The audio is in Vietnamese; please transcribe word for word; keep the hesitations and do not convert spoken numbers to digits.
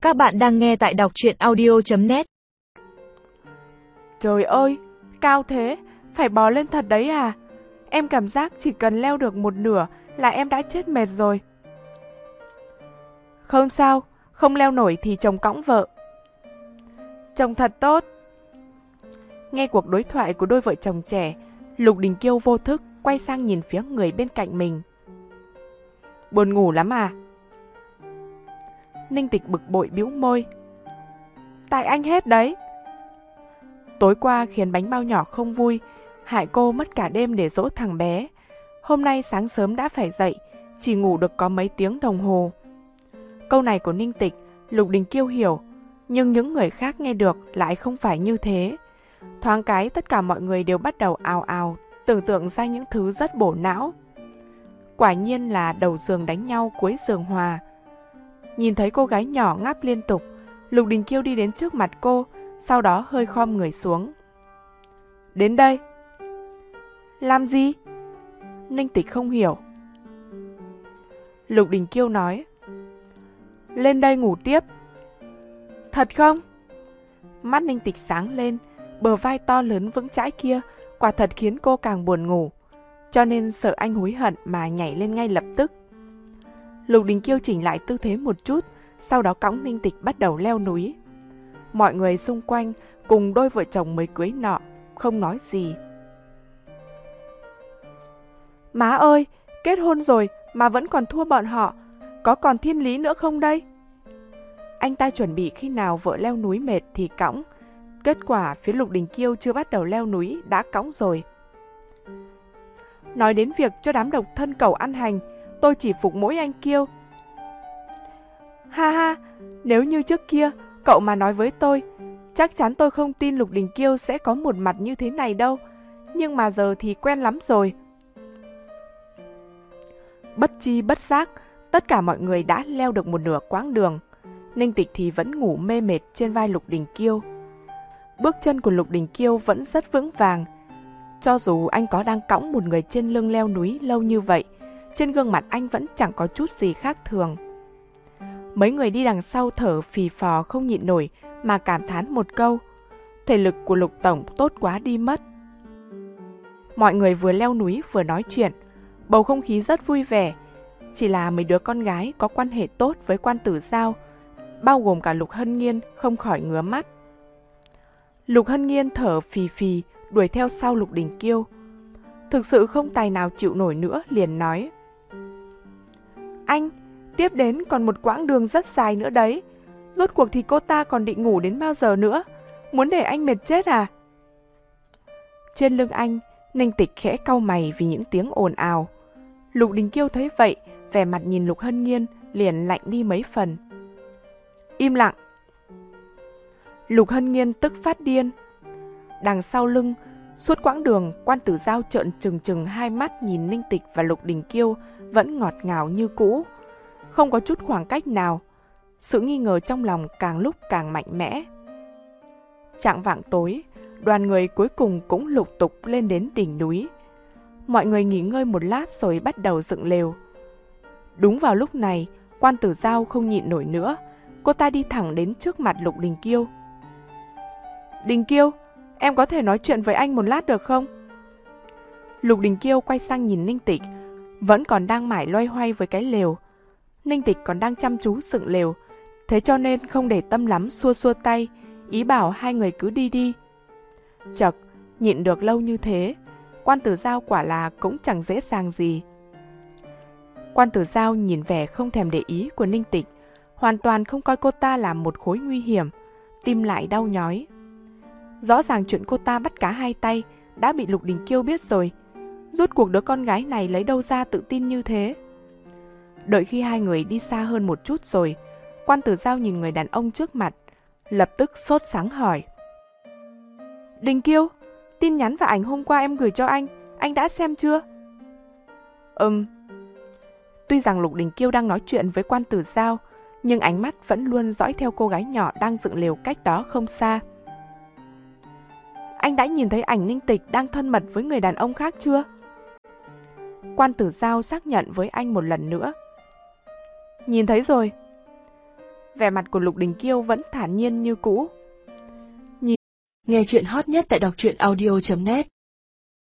Các bạn đang nghe tại đọc truyện audio chấm net. Trời ơi, cao thế, phải bò lên thật đấy à? Em cảm giác chỉ cần leo được một nửa là em đã chết mệt rồi. Không sao, không leo nổi thì chồng cõng vợ. Chồng thật tốt. Nghe cuộc đối thoại của đôi vợ chồng trẻ, Lục Đình Kiêu vô thức quay sang nhìn phía người bên cạnh mình. Buồn ngủ lắm à? Ninh Tịch bực bội bĩu môi. Tại anh hết đấy. Tối qua khiến bánh bao nhỏ không vui, hại cô mất cả đêm để dỗ thằng bé. Hôm nay sáng sớm đã phải dậy, chỉ ngủ được có mấy tiếng đồng hồ. Câu này của Ninh Tịch, Lục Đình Kiêu hiểu, nhưng những người khác nghe được lại không phải như thế. Thoáng cái tất cả mọi người đều bắt đầu ào ào, tưởng tượng ra những thứ rất bổ não. Quả nhiên là đầu giường đánh nhau cuối giường hòa. Nhìn thấy cô gái nhỏ ngáp liên tục, Lục Đình Kiêu đi đến trước mặt cô, sau đó hơi khom người xuống. Đến đây. Làm gì? Ninh Tịch không hiểu. Lục Đình Kiêu nói. Lên đây ngủ tiếp. Thật không? Mắt Ninh Tịch sáng lên, bờ vai to lớn vững chãi kia quả thật khiến cô càng buồn ngủ, cho nên sợ anh hối hận mà nhảy lên ngay lập tức. Lục Đình Kiêu chỉnh lại tư thế một chút, sau đó cõng Ninh Tịch bắt đầu leo núi. Mọi người xung quanh cùng đôi vợ chồng mới cưới nọ không nói gì. Má ơi, kết hôn rồi mà vẫn còn thua bọn họ, có còn thiên lý nữa không đây? Anh ta chuẩn bị khi nào vợ leo núi mệt thì cõng. Kết quả phía Lục Đình Kiêu chưa bắt đầu leo núi đã cõng rồi. Nói đến việc cho đám độc thân cầu ăn hành, tôi chỉ phục mỗi anh Kiêu. Ha ha, nếu như trước kia cậu mà nói với tôi, chắc chắn tôi không tin Lục Đình Kiêu sẽ có một mặt như thế này đâu. Nhưng mà giờ thì quen lắm rồi. Bất chi bất giác, tất cả mọi người đã leo được một nửa quãng đường. Ninh Tịch thì vẫn ngủ mê mệt trên vai Lục Đình Kiêu. Bước chân của Lục Đình Kiêu vẫn rất vững vàng. Cho dù anh có đang cõng một người trên lưng leo núi lâu như vậy, trên gương mặt anh vẫn chẳng có chút gì khác thường. Mấy người đi đằng sau thở phì phò không nhịn nổi mà cảm thán một câu. Thể lực của Lục Tổng tốt quá đi mất. Mọi người vừa leo núi vừa nói chuyện, bầu không khí rất vui vẻ. Chỉ là mấy đứa con gái có quan hệ tốt với Quan Tử Giao, bao gồm cả Lục Hân Nghiên, không khỏi ngứa mắt. Lục Hân Nghiên thở phì phì đuổi theo sau Lục Đình Kiêu. Thực sự không tài nào chịu nổi nữa, liền nói. Anh, tiếp đến còn một quãng đường rất dài nữa đấy. Rốt cuộc thì cô ta còn định ngủ đến bao giờ nữa? Muốn để anh mệt chết à? Trên lưng anh, Ninh Tịch khẽ cau mày vì những tiếng ồn ào. Lục Đình Kiêu thấy vậy, vẻ mặt nhìn Lục Hân Nghiên liền lạnh đi mấy phần. Im lặng. Lục Hân Nghiên tức phát điên. Đằng sau lưng, suốt quãng đường, Quan Tử Giao trợn trừng trừng hai mắt nhìn Ninh Tịch và Lục Đình Kiêu vẫn ngọt ngào như cũ, không có chút khoảng cách nào. Sự nghi ngờ trong lòng càng lúc càng mạnh mẽ. Chạng vạng tối, đoàn người cuối cùng cũng lục tục lên đến đỉnh núi. Mọi người nghỉ ngơi một lát rồi bắt đầu dựng lều. Đúng vào lúc này, Quan Tử Giao không nhịn nổi nữa, cô ta đi thẳng đến trước mặt Lục Đình Kiêu. Đình Kiêu, em có thể nói chuyện với anh một lát được không? Lục Đình Kiêu quay sang nhìn Ninh Tịch, vẫn còn đang mải loay hoay với cái lều. Ninh Tịch còn đang chăm chú dựng lều, thế cho nên không để tâm lắm, xua xua tay, ý bảo hai người cứ đi đi. Chật, nhịn được lâu như thế, Quan Tử Giao quả là cũng chẳng dễ dàng gì. Quan Tử Giao nhìn vẻ không thèm để ý của Ninh Tịch, hoàn toàn không coi cô ta là một khối nguy hiểm, tim lại đau nhói. Rõ ràng chuyện cô ta bắt cá hai tay đã bị Lục Đình Kiêu biết rồi. Rốt cuộc đứa con gái này lấy đâu ra tự tin như thế? Đợi khi hai người đi xa hơn một chút rồi, Quan Tử Giao nhìn người đàn ông trước mặt, lập tức sốt sắng hỏi. Đình Kiêu, tin nhắn và ảnh hôm qua em gửi cho anh, anh đã xem chưa? Ừm. Tuy rằng Lục Đình Kiêu đang nói chuyện với Quan Tử Giao, nhưng ánh mắt vẫn luôn dõi theo cô gái nhỏ đang dựng lều cách đó không xa. Anh đã nhìn thấy ảnh Ninh Tịch đang thân mật với người đàn ông khác chưa? Quan Tử Giao xác nhận với anh một lần nữa. Nhìn thấy rồi. vẻ mặt của Lục Đình Kiêu vẫn thản nhiên như cũ. Nghe chuyện hot nhất tại đọc truyện audio chấm net